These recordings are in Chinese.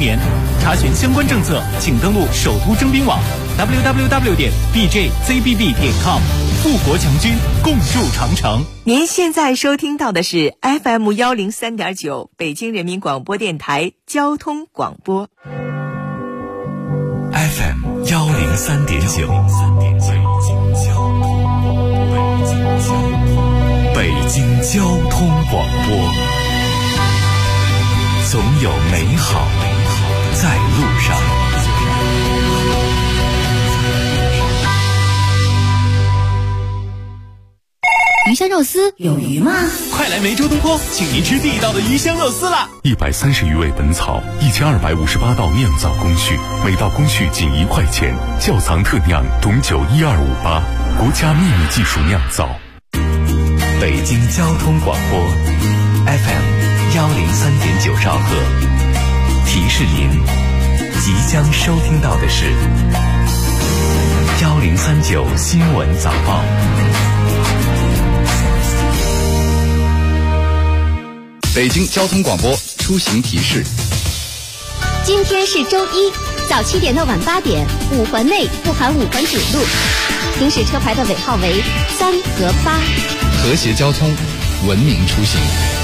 年。查询相关政策，请登录首都征兵网 www.bjzbb.com。富国强军，共筑长城。 您现在收听到的是 FM 103.9北京人民广播电台交通广播。 FM 103.9，北京交通广播，总有美好在路上。 鱼香肉丝有鱼吗？ 快来梅州东坡，请您吃地道的鱼香肉丝啦 ！130余味本草，1258道酿造工序，每道工序仅1块钱。窖藏特酿董酒12588，国家秘密技术酿造。 北京交通广播 FM 103.9兆赫，提示您即将收听到的是1039新闻早报。 北京交通广播出行提示： 今天是周一，早7点到晚8点，5环内不含5环主路，行驶车牌的尾号为3和8。 和谐交通，文明出行。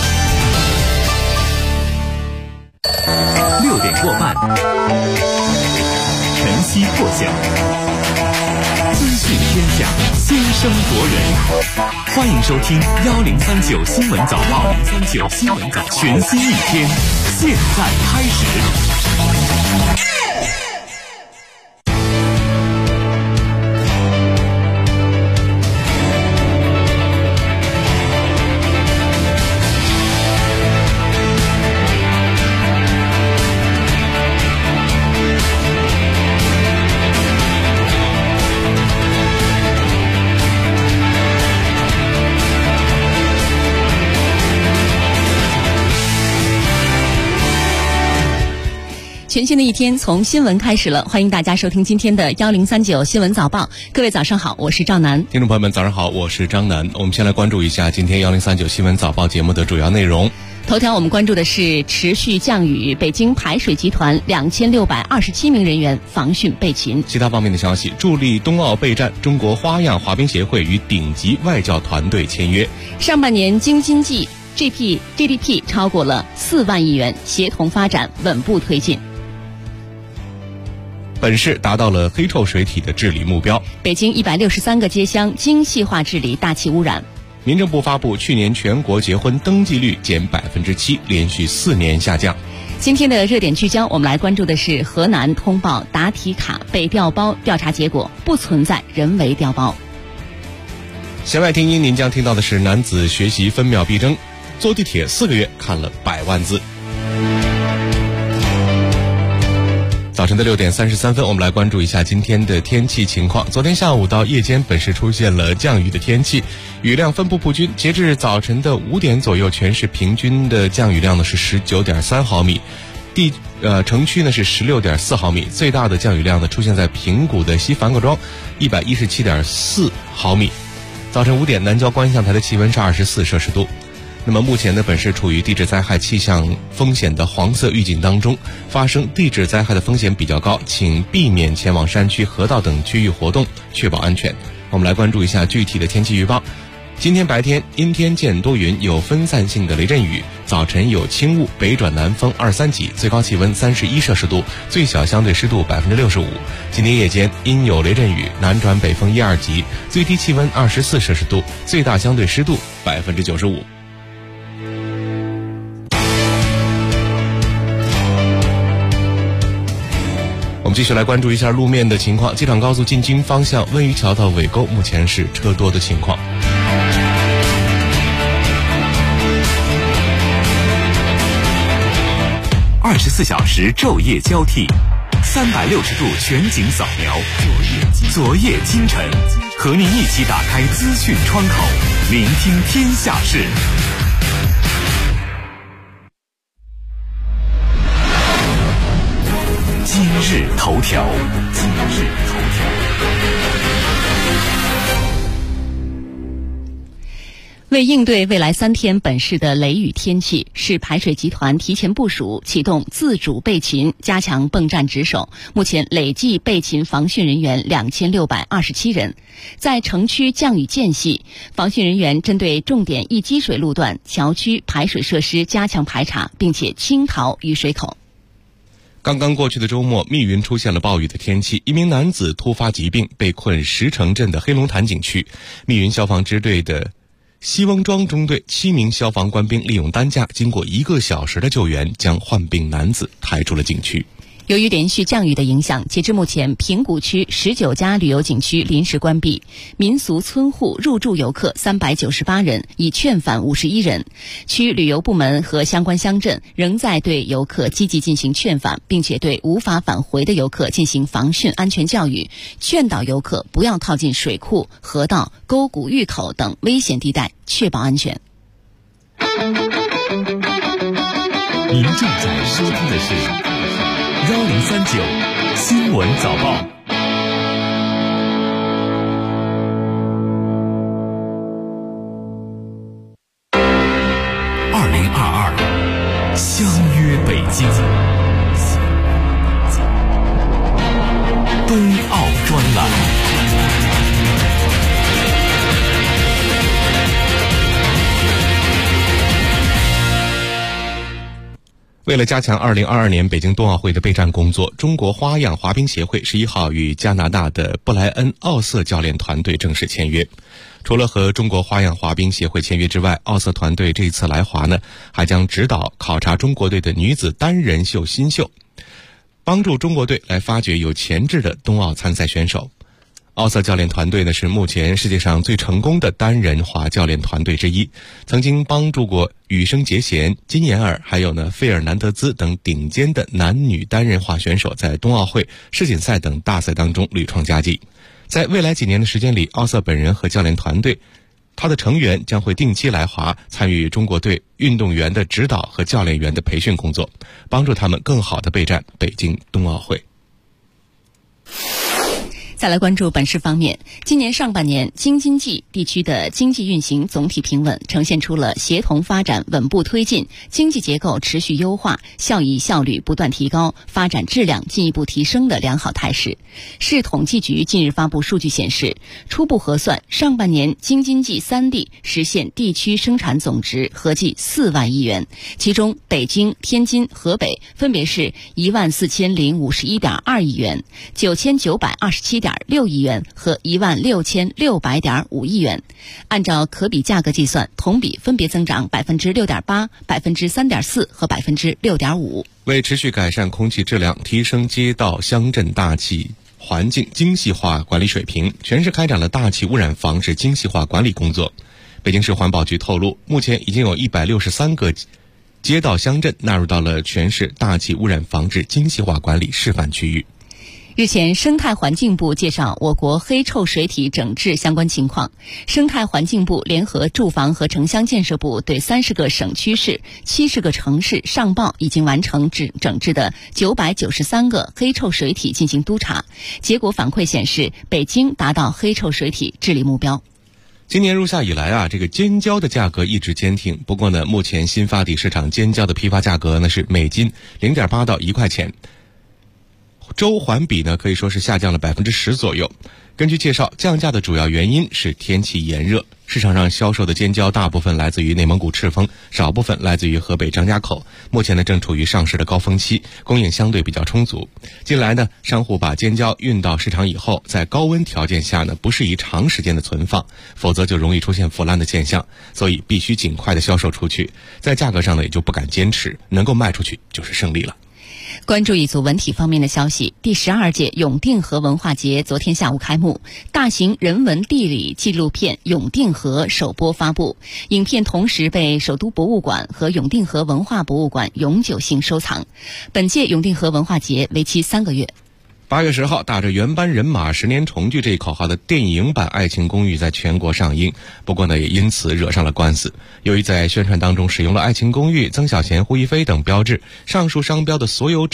6点过半，晨曦破晓，资讯天下，先声夺人。欢迎收听1039新闻早报，1039新闻早报，全新一天，现在开始。 全新的一天从新闻开始了，欢迎大家收听今天的1039新闻早报。各位早上好，我是赵楠。 听众朋友们早上好，我是张楠。我们先来关注一下今天1039新闻早报节目的主要内容。 头条我们关注的是持续降雨，北京排水集团2627名人员防汛备勤。 其他方面的消息，助力冬奥备战，中国花样滑冰协会与顶级外教团队签约。 上半年京津冀 GDP 超过了4万亿元，协同发展稳步推进。 本市达到了黑臭水体的治理目标。 北京163个街乡精细化治理大气污染。 民政部发布去年全国结婚登记率减7%，连续4年下降。 今天的热点聚焦，我们来关注的是河南通报答题卡被调包，调查结果不存在人为调包。 弦外听音，您将听到的是男子学习分秒必争，坐地铁4个月看了100万字。早晨的6点33分，我们来关注一下今天的天气情况。昨天下午到夜间，本市出现了降雨的天气，雨量分布不均。截至早晨的5点左右，全市平均的降雨量呢是19.3毫米，城区呢是16.4毫米，最大的降雨量呢出现在平谷的西樊各庄，117.4毫米。早晨5点，南郊观象台的气温是24摄氏度。那么目前呢，本市处于地质灾害气象风险的黄色预警当中，发生地质灾害的风险比较高，请避免前往山区、河道等区域活动，确保安全。我们来关注一下具体的天气预报。今天白天阴天见多云，有分散性的雷阵雨，早晨有轻雾，北转南风2、3级，最高气温31摄氏度，最小相对湿度65%。今天夜间阴有雷阵雨，南转北风1、2级，最低气温24摄氏度，最大相对湿度95%。我们继续来关注一下路面的情况。机场高速进京方向温榆桥到尾沟目前是车多的情况。 24小时昼夜交替，360度全景扫描，昨夜今晨，和您一起打开资讯窗口，聆听天下事。今日头条。 为应对未来3天本市的雷雨天气，市排水集团提前部署，启动自主备勤，加强泵站值守。目前累计备勤防汛人员2627人。在城区降雨间隙，防汛人员针对重点易积水路段、桥区排水设施加强排查，并且清淘雨水口。 刚刚过去的周末，密云出现了暴雨的天气，一名男子突发疾病，被困石城镇的黑龙潭景区。密云消防支队的西翁庄中队7名消防官兵利用担架，经过1个小时的救援，将患病男子抬出了景区。 由于连续降雨的影响，截至目前，平谷区19家旅游景区临时关闭，民俗村户入住游客398人，已劝返51人。区旅游部门和相关乡镇仍在对游客积极进行劝返，并且对无法返回的游客进行防汛安全教育，劝导游客不要靠近水库、河道、沟谷峪口等危险地带，确保安全。 您正在收听的是1039新闻早报。2022相约北京，冬奥专栏。 为了加强2022年北京冬奥会的备战工作，中国花样滑冰协会11号与加拿大的布莱恩·奥瑟教练团队正式签约。除了和中国花样滑冰协会签约之外，奥瑟团队这一次来华呢，还将指导考察中国队的女子单人秀新秀，帮助中国队来发掘有潜质的冬奥参赛选手。奥瑟教练团队呢是目前世界上最成功的单人滑教练团队之一，曾经帮助过羽生结弦、金妍儿还有费尔南德兹等顶尖的男女单人滑选手在冬奥会、世锦赛等大赛当中屡创佳绩。在未来几年的时间里，奥瑟本人和教练团队他的成员将会定期来华，参与中国队运动员的指导和教练员的培训工作，帮助他们更好地备战北京冬奥会。 再来关注本市方面，今年上半年京津冀地区的经济运行总体平稳，呈现出了协同发展稳步推进，经济结构持续优化，效益效率不断提高，发展质量进一步提升的良好态势。市统计局近日发布数据显示，初步核算，上半年京津冀3地实现地区生产总值合计4万亿元，其中北京、天津、河北分别是14051.2亿元、9927.6亿元和16600.5亿元。按照可比价格计算，同比分别增长6.8%、3.4%和6.5%。 为持续改善空气质量，提升街道乡镇大气环境精细化管理水平，全市开展了大气污染防治精细化管理工作。北京市环保局透露，目前已经有163个街道乡镇纳入到了全市大气污染防治精细化管理示范区域。 日前，生态环境部介绍我国黑臭水体整治相关情况。生态环境部联合住房和城乡建设部对30个省区市、70个城市上报已经完成整治的993个黑臭水体进行督查，结果反馈显示，北京达到黑臭水体治理目标。 今年入夏以来这个尖椒的价格一直坚挺。不过呢，目前新发地市场尖椒的批发价格呢是每斤0.8到1块钱。周环比呢可以说是下降了10%左右。根据介绍，降价的主要原因是天气炎热，市场上销售的尖椒大部分来自于内蒙古赤峰，少部分来自于河北张家口。目前呢正处于上市的高峰期，供应相对比较充足。近来呢，商户把尖椒运到市场以后，在高温条件下呢不适宜长时间的存放，否则就容易出现腐烂的现象，所以必须尽快的销售出去。在价格上呢也就不敢坚持，能够卖出去就是胜利了。 关注一组文体方面的消息，第12届永定河文化节昨天下午开幕，大型人文地理纪录片《永定河》首播发布，影片同时被首都博物馆和永定河文化博物馆永久性收藏。本届永定河文化节为期3个月。 8月10号，打着原班人马10年重聚这一口号的电影版《爱情公寓》在全国上映，不过呢，也因此惹上了官司。由于在宣传当中使用了《爱情公寓》、曾小贤、胡一菲等标志，上述商标的所有者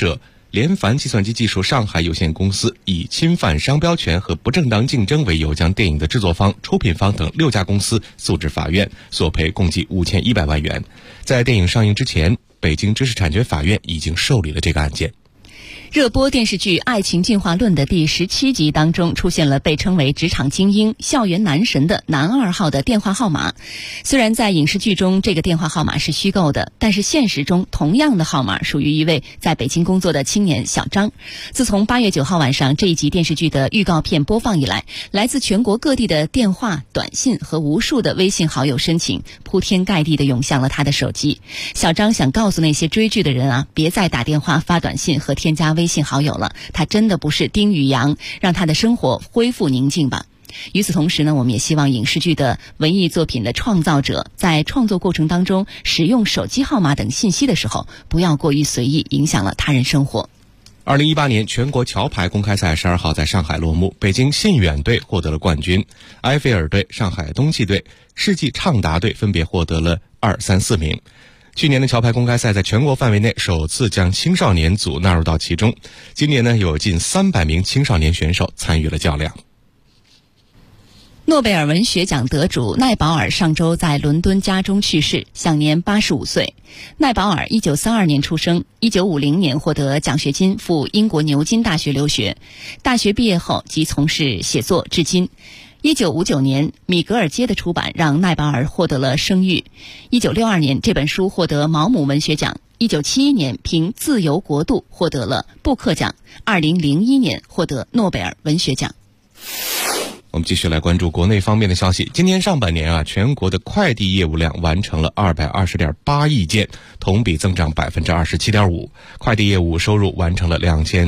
联凡计算机技术上海有限公司以侵犯商标权和不正当竞争为由，将电影的制作方、出品方等6家公司诉至法院，索赔共计5100万元。在电影上映之前，北京知识产权法院已经受理了这个案件。 热播电视剧《爱情进化论》的第17集当中，出现了被称为职场精英、校园男神的男2号的电话号码。虽然在影视剧中这个电话号码是虚构的，但是现实中同样的号码属于一位在北京工作的青年小张。自从8月9号晚上这一集电视剧的预告片播放以来，来自全国各地的电话、短信和无数的微信好友申请铺天盖地地涌向了他的手机。小张想告诉那些追剧的人啊，别再打电话、发短信和添加微信好友了，他真的不是丁宇阳，让他的生活恢复宁静吧。与此同时呢，我们也希望影视剧的文艺作品的创造者在创作过程当中使用手机号码等信息的时候，不要过于随意，影响了他人生活。 2018年全国桥牌公开赛12号在上海落幕，北京信远队获得了冠军，埃菲尔队、上海冬季队、世纪畅达队分别获得了2、3、4名。去年的桥牌公开赛在全国范围内首次将青少年组纳入到其中，今年呢有近300名青少年选手参与了较量。 诺贝尔文学奖得主奈保尔上周在伦敦家中去世，享年85岁。奈保尔1932年出生，1950年获得奖学金赴英国牛津大学留学，大学毕业后即从事写作至今。1959年，米格尔街的出版让奈保尔获得了声誉。1962年，这本书获得毛姆文学奖。1971年，凭《自由国度》获得了布克奖。2001年获得诺贝尔文学奖。 我们继续来关注国内方面的消息。今年上半年全国的快递业务量完成了220.8亿件，同比增长27.5%。快递业务收入完成了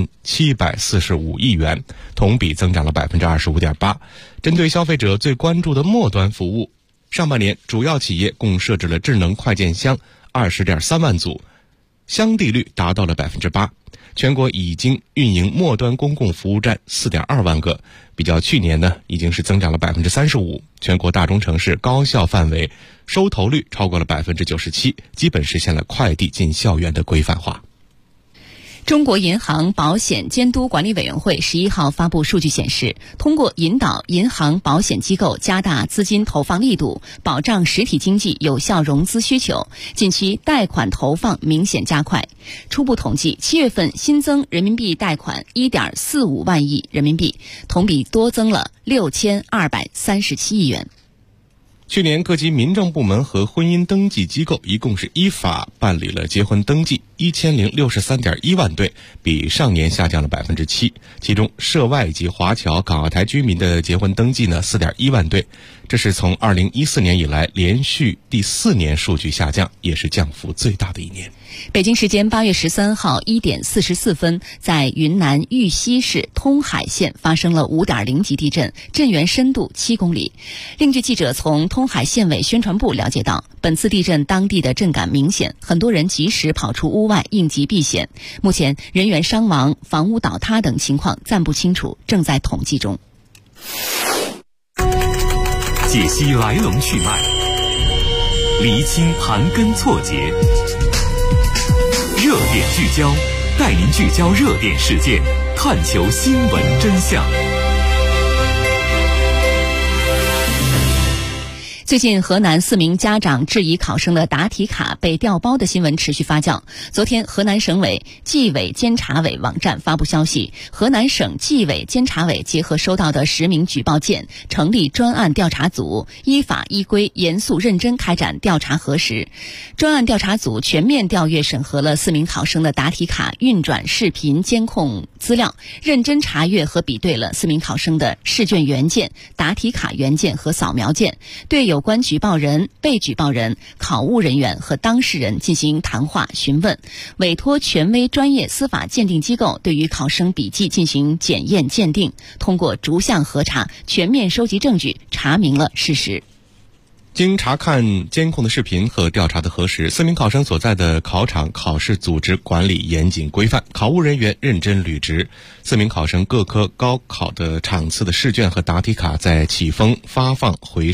2745亿元，同比增长了25.8%。针对消费者最关注的末端服务，上半年主要企业共设置了智能快件箱20.3万组，箱地率达到了8%。全国已经运营末端公共服务站4.2万个，比较去年呢，已经是增长了35%。全国大中城市高校范围收投率超过了97%，基本实现了快递进校园的规范化。 中国银行保险监督管理委员会11号发布数据显示，通过引导银行保险机构加大资金投放力度，保障实体经济有效融资需求，近期贷款投放明显加快。初步统计，7月份新增人民币贷款 1.45 万亿人民币，同比多增了6237亿元。 去年各级民政部门和婚姻登记机构一共是依法办理了结婚登记1063.1万对，比上年下降了7%。其中涉外及华侨港澳台居民的结婚登记呢4.1万对，这是从2014年以来连续第4年数据下降，也是降幅最大的一年。 北京时间8月13号1点44分，在云南玉溪市通海县发生了5.0级地震，震源深度7公里。另据记者从通海县委宣传部了解到，本次地震当地的震感明显，很多人及时跑出屋外应急避险。目前人员伤亡、房屋倒塌等情况暂不清楚，正在统计中。 解析来龙去脉，厘清盘根错节，热点聚焦，带您聚焦热点事件，探求新闻真相。 最近河南4名家长质疑考生的答题卡被调包的新闻持续发酵。昨天，河南省委纪委监察委网站发布消息，河南省纪委监察委结合收到的实名举报件，成立专案调查组，依法依规严肃认真开展调查核实。专案调查组全面调阅审核了4名考生的答题卡运转视频监控资料，认真查阅和比对了4名考生的试卷原件、答题卡原件和扫描件，对有关举报人、被举报人、考务人员和当事人进行谈话询问，委托权威专业司法鉴定机构对于考生笔记进行检验鉴定，通过逐项核查，全面收集证据，查明了事实。 经查看监控的视频和调查的核实，4名考生所在的考场考试组织管理严谨规范，考务人员认真履职。4名考生各科高考的场次的试卷和答题卡在启封、发放、回收、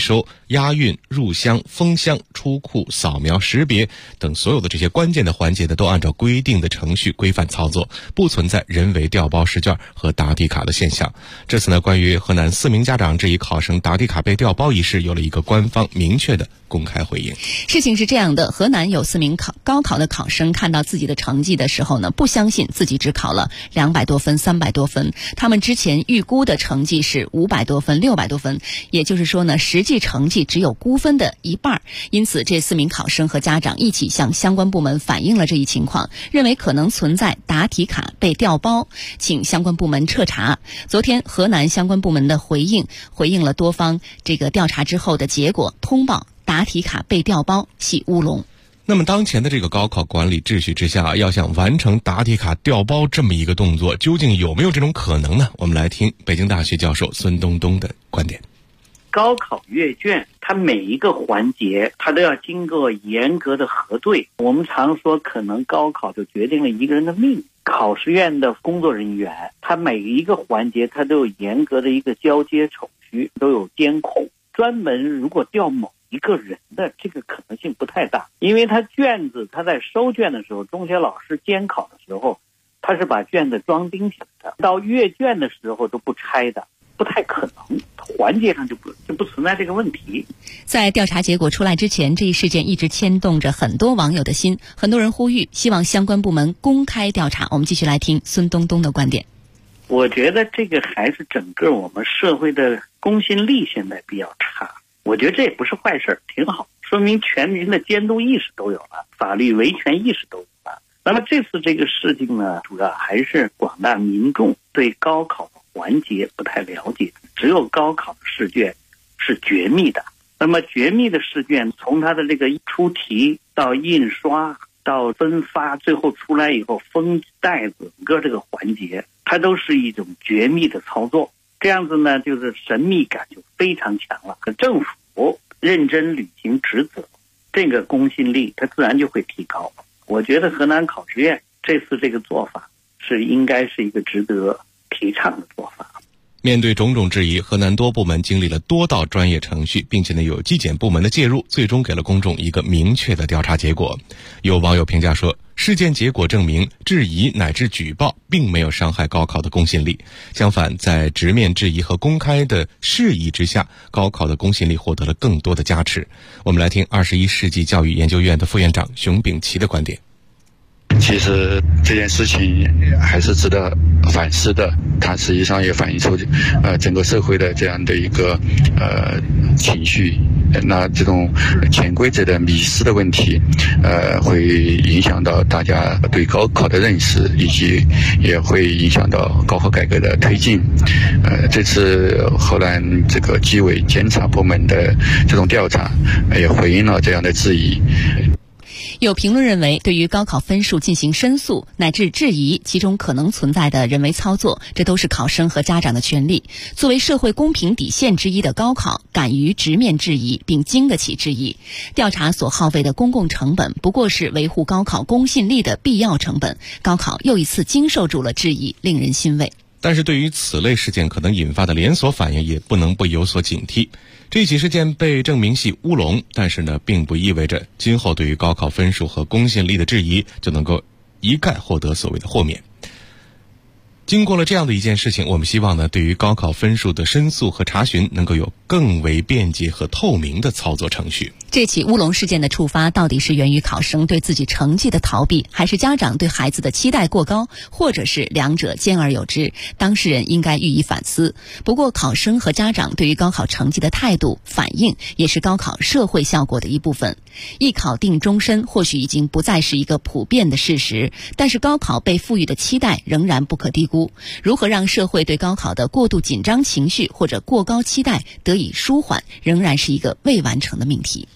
押运、入箱、封箱、出库、扫描、识别等所有的这些关键的环节呢，都按照规定的程序规范操作，不存在人为调包试卷和答题卡的现象。这次呢，关于河南4名家长质疑考生答题卡被调包一事，有了一个官方明确的公开回应。 事情是这样的，河南有4名高考的考生看到自己的成绩的时候呢，不相信自己只考了200多分、300多分，他们之前预估的成绩是500多分、600多分，也就是说呢，实际成绩只有估分的一半。因此，这4名考生和家长一起向相关部门反映了这一情况，认为可能存在答题卡被调包，请相关部门彻查。昨天，河南相关部门的回应了多方这个调查之后的结果，通报答题卡被调包系乌龙。 那么当前的这个高考管理秩序之下，要想完成答题卡调包这么一个动作，究竟有没有这种可能呢？我们来听北京大学教授孙东东的观点。 高考阅卷，它每一个环节它都要经过严格的核对。我们常说，可能高考就决定了一个人的命。考试院的工作人员，他每一个环节他都有严格的一个交接程序，都有监控。专门如果调某一个人的这个可能性不太大，因为他卷子他在收卷的时候，中学老师监考的时候，他是把卷子装订起来的，到阅卷的时候都不拆的，不太可能，环节上就不存在这个问题。 在调查结果出来之前，这一事件一直牵动着很多网友的心，很多人呼吁希望相关部门公开调查。我们继续来听孙东东的观点。 我觉得这个还是整个我们社会的公信力现在比较差，我觉得这也不是坏事，挺好，说明全民的监督意识都有了，法律维权意识都有了。那么这次这个事情呢，主要还是广大民众对高考环节不太了解，只有高考的试卷是绝密的。那么绝密的试卷，从它的这个出题到印刷到分发，最后出来以后封袋子，整个这个环节它都是一种绝密的操作。这样子呢，就是神秘感就非常强了。政府认真履行职责，这个公信力它自然就会提高。我觉得河南考试院这次这个做法应该是一个值得提倡的做法。 面对种种质疑，河南多部门经历了多道专业程序，并且呢有纪检部门的介入，最终给了公众一个明确的调查结果。有网友评价说，事件结果证明质疑乃至举报并没有伤害高考的公信力，相反，在直面质疑和公开的释疑之下，高考的公信力获得了更多的加持。我们来听21世纪教育研究院的副院长熊丙奇的观点。 其实这件事情还是值得反思的，它实际上也反映出整个社会的这样的一个情绪。那这种潜规则的迷思的问题，会影响到大家对高考的认识，以及也会影响到高考改革的推进。这次河南这个纪委监察部门的这种调查，也回应了这样的质疑。 有评论认为，对于高考分数进行申诉乃至质疑其中可能存在的人为操作，这都是考生和家长的权利。作为社会公平底线之一的高考，敢于直面质疑并经得起质疑。调查所耗费的公共成本不过是维护高考公信力的必要成本，高考又一次经受住了质疑，令人欣慰。 但是对于此类事件可能引发的连锁反应，也不能不有所警惕。这起事件被证明系乌龙，但是呢，并不意味着今后对于高考分数和公信力的质疑就能够一概获得所谓的豁免。经过了这样的一件事情，我们希望呢，对于高考分数的申诉和查询能够有更为便捷和透明的操作程序。 这起乌龙事件的触发到底是源于考生对自己成绩的逃避，还是家长对孩子的期待过高，或者是两者兼而有之？当事人应该予以反思。不过考生和家长对于高考成绩的态度反应，也是高考社会效果的一部分。一考定终身或许已经不再是一个普遍的事实，但是高考被赋予的期待仍然不可低估。如何让社会对高考的过度紧张情绪或者过高期待得以舒缓，仍然是一个未完成的命题。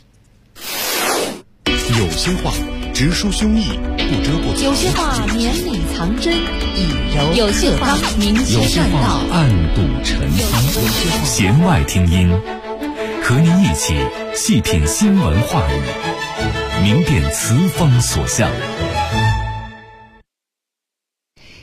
有些话直抒胸臆，不遮不藏； 有些话绵里藏针，以柔有些话明有些话暗度陈仓。 弦外听音，和您一起细品新闻话语，明辨词风所向。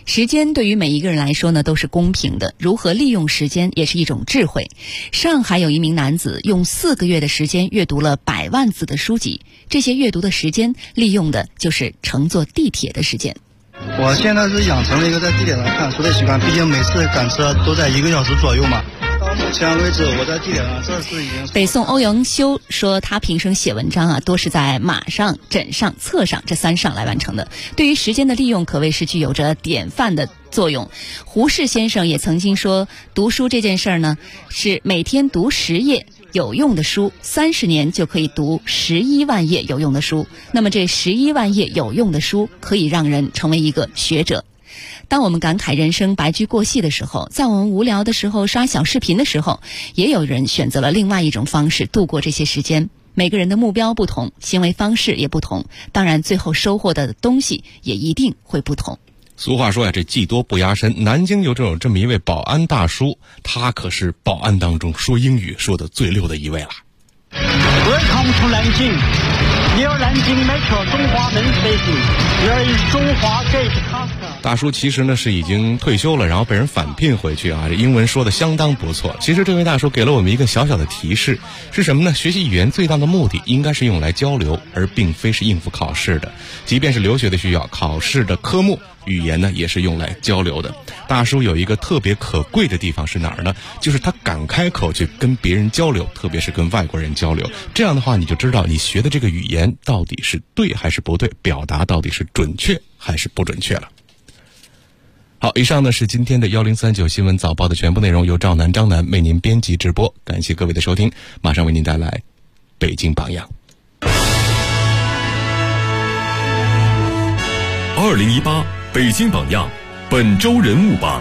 时间对于每一个人来说呢都是公平的，如何利用时间也是一种智慧。上海有一名男子用4个月的时间阅读了100万字的书籍，这些阅读的时间利用的就是乘坐地铁的时间。 我现在是养成了一个在地铁上看书的习惯，毕竟每次赶车都在1个小时左右嘛。到目前为止，我在地铁上这是已经。 北宋欧阳修说，他平生写文章多是在马上、枕上、侧上这3上来完成的。对于时间的利用，可谓是具有着典范的作用。胡适先生也曾经说，读书这件事儿呢，是每天读10页有用的书，30年就可以读11万页有用的书。那么这11万页有用的书，可以让人成为一个学者。当我们感慨人生白驹过隙的时候，在我们无聊的时候刷小视频的时候，也有人选择了另外一种方式度过这些时间。每个人的目标不同，行为方式也不同，当然最后收获的东西也一定会不同。 俗话说呀，这技多不压身。南京有这么一位保安大叔，他可是保安当中说英语说的最溜的一位了。 Welcome to 南京。Near Nanjing Metro 中华门 Station. There is 中华 Gate Custom. 大叔其实呢是已经退休了，然后被人返聘回去啊，这英文说的相当不错。其实这位大叔给了我们一个小小的提示，是什么呢？学习语言最大的目的应该是用来交流，而并非是应付考试的。即便是留学的需要，考试的科目语言呢也是用来交流的。大叔有一个特别可贵的地方是哪儿呢？就是他敢开口去跟别人交流，特别是跟外国人交流。这样的话你就知道你学的这个语言到底是对还是不对，表达到底是准确还是不准确了。好，以上呢是今天的1039新闻早报的全部内容，由赵楠、张楠为您编辑直播，感谢各位的收听，马上为您带来北京榜样。 2018北京榜样本周人物榜。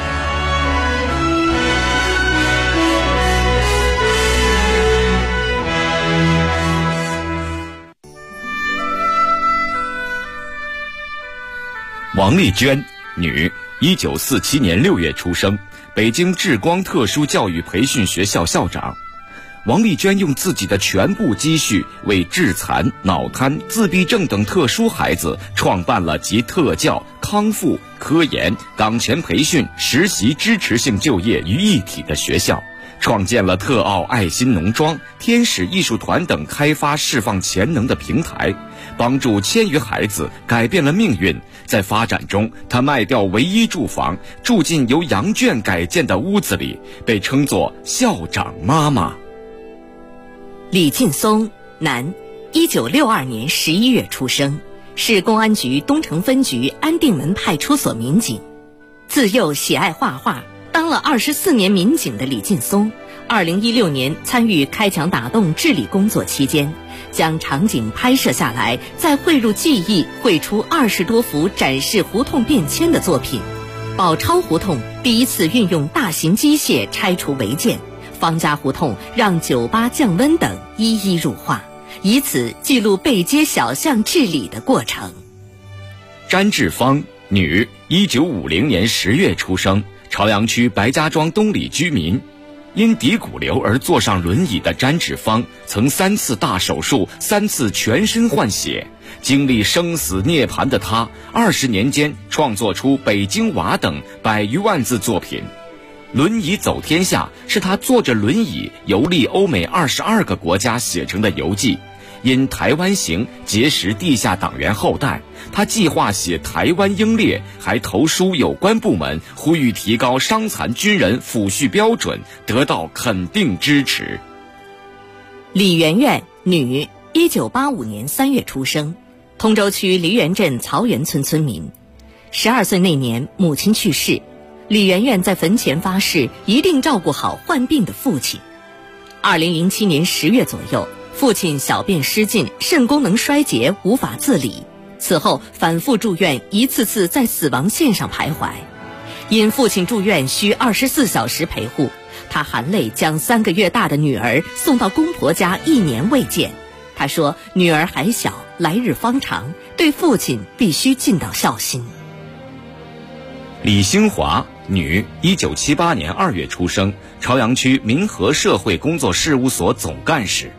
王丽娟，女，1947年6月出生，北京智光特殊教育培训学校校长。王丽娟用自己的全部积蓄为致残、脑瘫、自闭症等特殊孩子创办了集特教、康复、科研、岗前培训、实习支持性就业于一体的学校，创建了特奥爱心农庄、天使艺术团等开发释放潜能的平台，帮助1000余孩子改变了命运。在发展中，他卖掉唯一住房，住进由羊圈改建的屋子里，被称作校长妈妈。 李劲松，男，1962年11月出生，市公安局东城分局安定门派出所民警。自幼喜爱画画，当了24年民警的李劲松，2016年参与开墙打洞治理工作期间，将场景拍摄下来，再汇入记忆，绘出20多幅展示胡同变迁的作品。宝钞胡同第一次运用大型机械拆除违建，方家胡同让酒吧降温等一一入画，以此记录背街小巷治理的过程。 詹志芳，女，1950年10月出生，朝阳区白家庄东里居民。因骶骨瘤而坐上轮椅的詹志芳，曾3次大手术，3次全身换血，经历生死涅槃的他，20年间创作出《北京娃》等100余万字作品。轮椅走天下是他坐着轮椅游历欧美22个国家写成的游记。因台湾行结识地下党员后代，他计划写台湾英烈，还投书有关部门，呼吁提高伤残军人抚恤标准，得到肯定支持。 李媛媛，女，1985年3月出生，通州区梨园镇曹园村村民。12岁那年母亲去世，李媛媛在坟前发誓一定照顾好患病的父亲。2007年10月左右，父亲小便失禁，肾功能衰竭，无法自理，此后反复住院，一次次在死亡线上徘徊。因父亲住院需24小时陪护，他含泪将3个月大的女儿送到公婆家1年未见。他说女儿还小，来日方长，对父亲必须尽到孝心。 李兴华，女，1978年2月出生，朝阳区民和社会工作事务所总干事。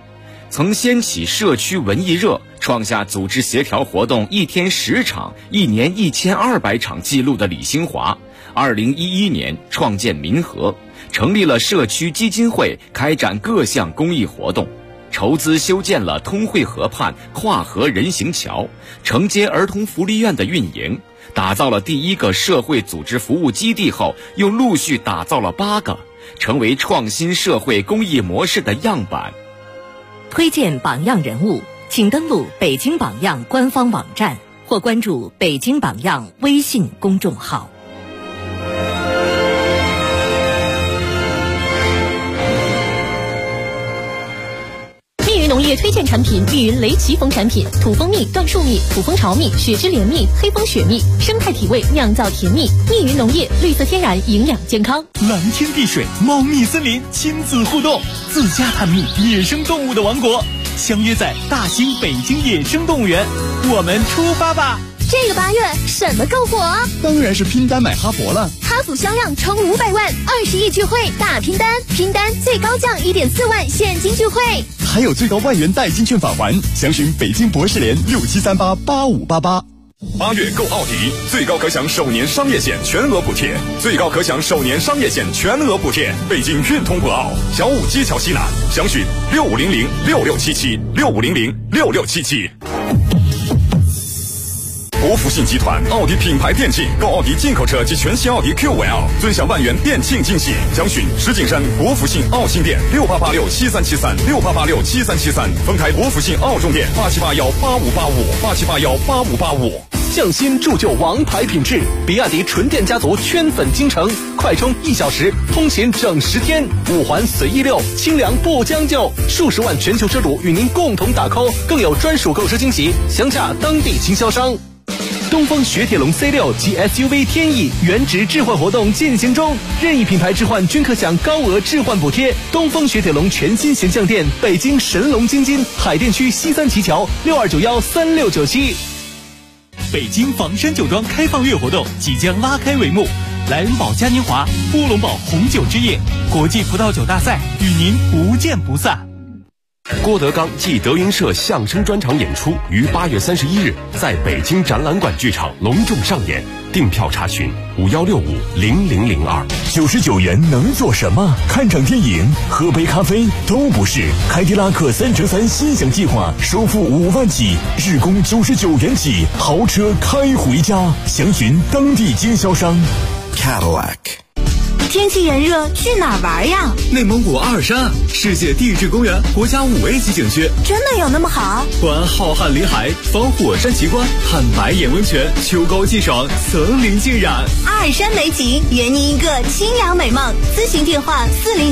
曾掀起社区文艺热，创下组织协调活动1天10场、1年1200场记录的李兴华，2011年创建民河，成立了社区基金会，开展各项公益活动，筹资修建了通惠河畔跨河人行桥，承接儿童福利院的运营，打造了第一个社会组织服务基地后，又陆续打造了8个，成为创新社会公益模式的样板。 推荐榜样人物，请登录北京榜样官方网站或关注北京榜样微信公众号。 密云农业推荐产品：密云雷奇蜂产品，土蜂蜜、椴树蜜、土蜂巢蜜、雪之莲蜜、黑蜂雪蜜，生态体味，酿造甜蜜。密云农业，绿色天然，营养健康。 蓝天碧水，茂密森林，亲子互动，自家探秘野生动物的王国，相约在大兴北京野生动物园，我们出发吧！ 这个8月什么购火？ 当然是拼单买哈佛了。 哈弗销量冲500万，20亿聚会大拼单，拼单最高降1.4万现金聚会， 还有最高1万元代金券返还。详询北京博士联67388588。 8月购奥迪，最高可享首年商业险全额补贴，最高可享首年商业险全额补贴。北京运通博奥小武基桥西南，详询6500667765006677。国福信集团奥迪品牌店庆，购奥迪进口车及全新奥迪 QL， 尊享1万元店庆惊喜。详询石景山国福信奥新店6886737368867373，丰台国福信奥中店8781858585。 匠心铸就王牌品质，比亚迪纯电家族圈粉京城，快充1小时，通勤整10天，5环随意溜，清凉不将就，数十万全球车主与您共同打 call， 更有专属购车惊喜，详洽当地经销商。东风雪铁龙 C6 及 SUV 天翼原值置换活动进行中，任意品牌置换均可享高额置换补贴。东风雪铁龙全新形象店，北京神龙京津海淀区西三旗桥62913697。 北京房山酒庄开放月活动即将拉开帷幕，莱恩堡嘉年华、乌龙堡红酒之夜、国际葡萄酒大赛与您不见不散。 郭德纲暨德云社相声专场演出于8月31日在北京展览馆剧场隆重上演，订票查询51650002。99元能做什么？看场电影、喝杯咖啡都不是。凯迪拉克3乘3心想计划，首付5万起，日供99元起，豪车开回家。详询当地经销商。 Cadillac。天气炎热，去哪儿玩呀？ 内蒙古阿尔山，世界地质公园国家5A级景区。 真的有那么好？ 环浩瀚林海，访火山奇观，看白眼温泉，秋高气爽，层林尽染。 阿尔山美景，圆你一个清凉美梦。咨询电话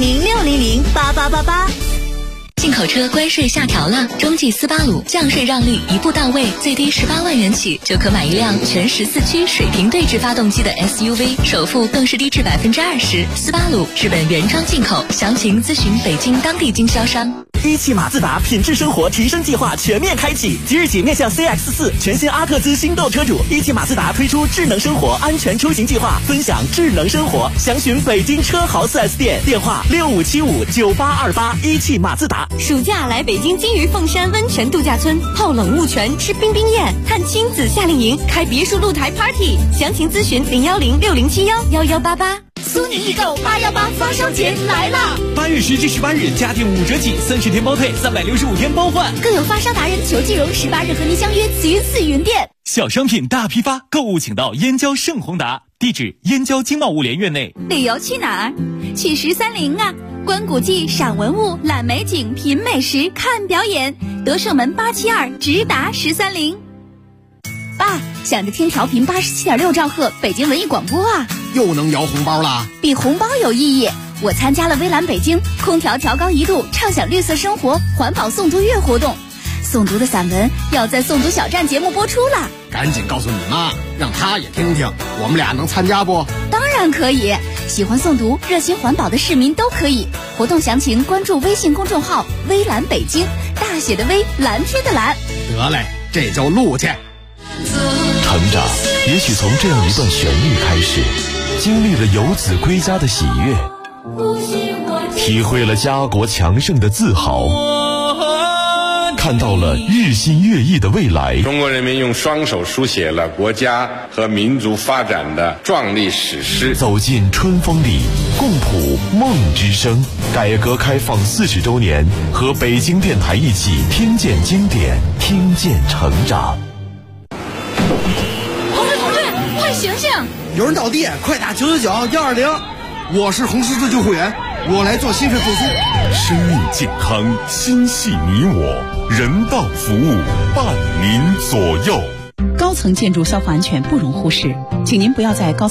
40060008888。 进口车关税下调了，中继斯巴鲁降税让利一步到位，最低18万元起就可买一辆全14驱水平对置发动机的 SUV， 首付更是低至20%。斯巴鲁日本原装进口，详情咨询北京当地经销商。 一汽马自达品质生活提升计划全面开启，即日起面向 CX-4 全新阿特兹新购车主，一汽马自达推出智能生活安全出行计划，分享智能生活。详询北京车豪 4S 店，电话65759828。一汽马自达。 暑假来北京金鱼凤山温泉度假村，泡冷雾泉，吃冰冰宴，看亲子夏令营，开别墅露台 party。详情咨询01060711188。苏宁易购818发烧节来啦 ！8月10至18日，家电5折起，30天包退，365天包换， 更有发烧达人裘继荣18日和您相约慈云寺云店。 小商品大批发，购物请到燕郊盛宏达，地址燕郊经贸物联院内。 旅游去哪儿？去1030啊！观古迹、赏文物、览美景、品美食、看表演。德胜门872直达1030。爸，想着听调频87.6兆赫北京文艺广播啊！ 又能摇红包啦？ 比红包有意义。我参加了微蓝北京空调调高1度，畅享绿色生活环保诵读月活动。诵读的散文要在诵读小站节目播出了， 赶紧告诉你妈，让她也听听。我们俩能参加不？ 当然可以，喜欢诵读、热心环保的市民都可以。活动详情关注微信公众号“微蓝北京”，大写的微，蓝天的蓝。 得嘞，这就录去。 成长也许从这样一段旋律开始，经历了游子归家的喜悦，体会了家国强盛的自豪。 看到了日新月异的未来。 中国人民用双手书写了国家和民族发展的壮丽史诗。 走进春风里，共谱梦之声。改革开放40周年，和北京电台一起听见经典，听见成长。 同志，快醒醒！ 有人倒地，快打999-120。我是红十字救护员，我来做心肺复苏。 生命健康，心系你我，人道服务伴您左右。 高层建筑消防安全不容忽视，请您不要在高层